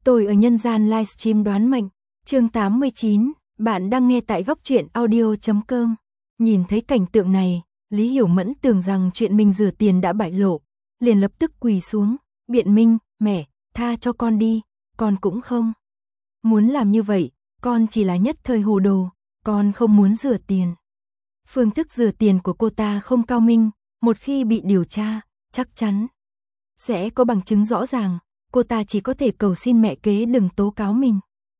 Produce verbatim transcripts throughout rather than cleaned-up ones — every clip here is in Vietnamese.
Tôi ở nhân gian livestream đoán mệnh, chương tám mươi chín, bạn đang nghe tại góc truyện audio chấm com. Nhìn thấy cảnh tượng này, Lý Hiểu Mẫn tưởng rằng chuyện mình rửa tiền đã bại lộ, liền lập tức quỳ xuống, biện minh, mẹ, tha cho con đi, con cũng không muốn làm như vậy, con chỉ là nhất thời hồ đồ, con không muốn rửa tiền. Phương thức rửa tiền của cô ta không cao minh, một khi bị điều tra, chắc chắn sẽ có bằng chứng rõ ràng, cô ta chỉ có thể cầu xin mẹ kế đừng tố cáo mình.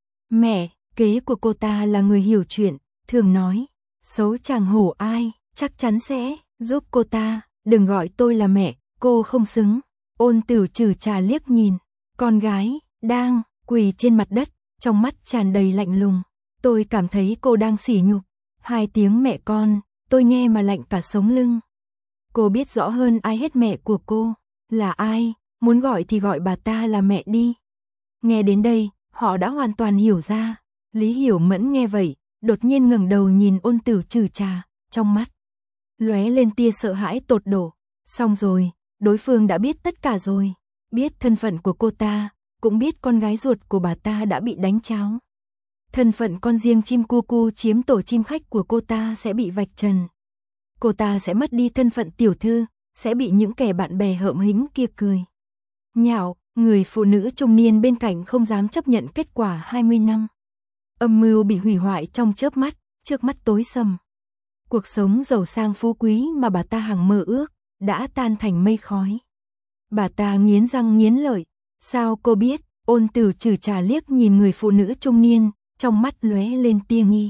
Mẹ kế của cô ta là người hiểu chuyện, thường nói, xấu chàng hổ ai, chắc chắn sẽ giúp cô ta, đừng gọi tôi là mẹ, cô không xứng. Ôn Tử Trừ Trà liếc nhìn, con gái đang quỳ trên mặt đất, trong mắt tràn đầy lạnh lùng. Tôi cảm thấy cô đang sỉ nhục. Hai tiếng mẹ con, tôi nghe mà lạnh cả sống lưng. Cô biết rõ hơn ai hết mẹ của cô là ai, muốn gọi thì gọi bà ta là mẹ đi. Nghe đến đây, họ đã hoàn toàn hiểu ra. Lý Hiểu Mẫn nghe vậy, đột nhiên ngẩng đầu nhìn Ôn Tử Trừ Trà, trong mắt lóe lên tia sợ hãi tột độ. Xong rồi, đối phương đã biết tất cả rồi, biết thân phận của cô ta, cũng biết con gái ruột của bà ta đã bị đánh cháo. Thân phận con riêng chim cu cu chiếm tổ chim khách của cô ta sẽ bị vạch trần. Cô ta sẽ mất đi thân phận tiểu thư, sẽ bị những kẻ bạn bè hợm hĩnh kia cười nhạo. Người phụ nữ trung niên bên cạnh không dám chấp nhận kết quả hai mươi năm. Âm mưu bị hủy hoại trong chớp mắt, trước mắt tối sầm. Cuộc sống giàu sang phú quý mà bà ta hằng mơ ước, đã tan thành mây khói. Bà ta nghiến răng nghiến lợi, sao cô biết? Ôn Tử Trừ Trà liếc nhìn người phụ nữ trung niên, trong mắt lóe lên tia nghi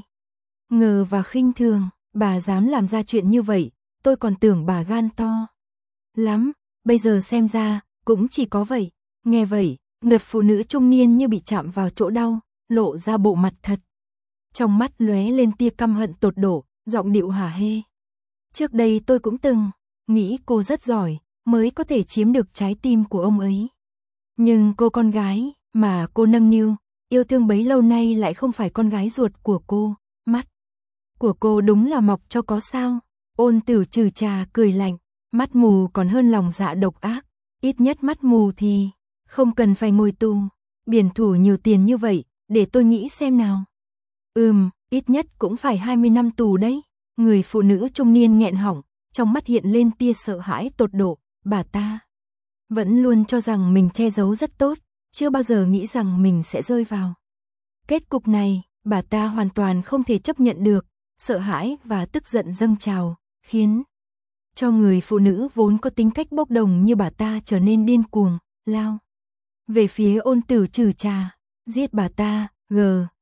ngờ và khinh thường, bà dám làm ra chuyện như vậy, tôi còn tưởng bà gan to lắm, bây giờ xem ra, cũng chỉ có vậy. Nghe vậy, người phụ nữ trung niên như bị chạm vào chỗ đau, lộ ra bộ mặt thật. Trong mắt lóe lên tia căm hận tột độ, giọng điệu hả hê. Trước đây tôi cũng từng nghĩ cô rất giỏi, mới có thể chiếm được trái tim của ông ấy. Nhưng cô con gái mà cô nâng niu, yêu thương bấy lâu nay lại không phải con gái ruột của cô. Mắt của cô đúng là mọc cho có sao? Ôn Tử Trừ Trà cười lạnh, mắt mù còn hơn lòng dạ độc ác. Ít nhất mắt mù thì không cần phải ngồi tù. Biển thủ nhiều tiền như vậy, để tôi nghĩ xem nào. Ừm, ít nhất cũng phải hai mươi năm tù đấy. Người phụ nữ trung niên nghẹn họng, trong mắt hiện lên tia sợ hãi tột độ. Bà ta vẫn luôn cho rằng mình che giấu rất tốt, chưa bao giờ nghĩ rằng mình sẽ rơi vào kết cục này. Bà ta hoàn toàn không thể chấp nhận được, sợ hãi và tức giận dâng trào, khiến cho người phụ nữ vốn có tính cách bốc đồng như bà ta trở nên điên cuồng, lao về phía Ôn Tử Trừ Trà, giết bà ta, g,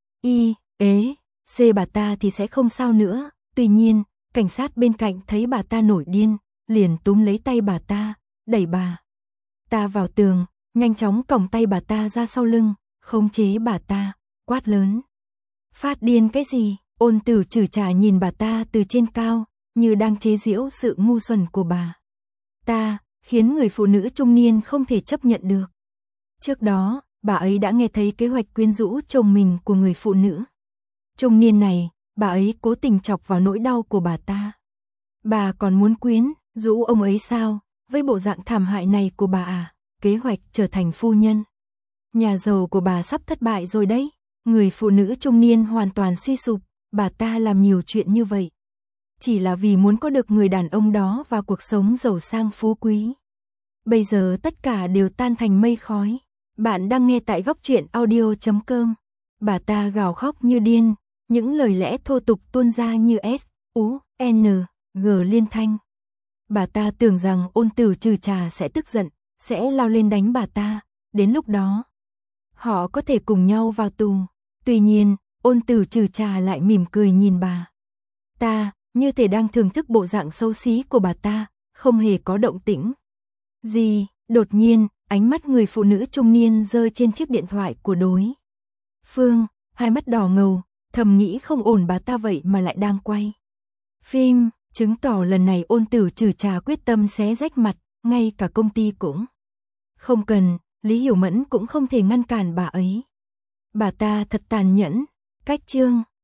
i, ế, c bà ta thì sẽ không sao nữa. Tuy nhiên, cảnh sát bên cạnh thấy bà ta nổi điên, liền túm lấy tay bà ta, đẩy bà ta vào tường, nhanh chóng còng tay bà ta ra sau lưng, khống chế bà ta, quát lớn. Phát điên cái gì? Ôn Tử Trừ Trà nhìn bà ta từ trên cao, như đang chế giễu sự ngu xuẩn của bà ta, khiến người phụ nữ trung niên không thể chấp nhận được. Trước đó, bà ấy đã nghe thấy kế hoạch quyến rũ chồng mình của người phụ nữ trung niên này, bà ấy cố tình chọc vào nỗi đau của bà ta. Bà còn muốn quyến rũ ông ấy sao? Với bộ dạng thảm hại này của bà à, kế hoạch trở thành phu nhân nhà giàu của bà sắp thất bại rồi đấy. Người phụ nữ trung niên hoàn toàn suy sụp, bà ta làm nhiều chuyện như vậy chỉ là vì muốn có được người đàn ông đó và cuộc sống giàu sang phú quý. Bây giờ tất cả đều tan thành mây khói. Bạn đang nghe tại góc truyện audio chấm com. Bà ta gào khóc như điên, những lời lẽ thô tục tuôn ra như S, U, N, G liên thanh. Bà ta tưởng rằng Ôn Tử Trừ Trà sẽ tức giận, sẽ lao lên đánh bà ta, đến lúc đó họ có thể cùng nhau vào tù. Tuy nhiên, Ôn Tử Trừ Trà lại mỉm cười nhìn bà ta, như thể đang thưởng thức bộ dạng xấu xí của bà ta, không hề có động tĩnh gì. Đột nhiên, ánh mắt người phụ nữ trung niên rơi trên chiếc điện thoại của đối phương, hai mắt đỏ ngầu, thầm nghĩ không ổn, bà ta vậy mà lại đang quay phim, chứng tỏ lần này Ôn Tử Trừ Trà quyết tâm xé rách mặt, ngay cả công ty cũng không cần. Lý Hiểu Mẫn cũng không thể ngăn cản bà ấy. Bà ta thật tàn nhẫn. Cách chương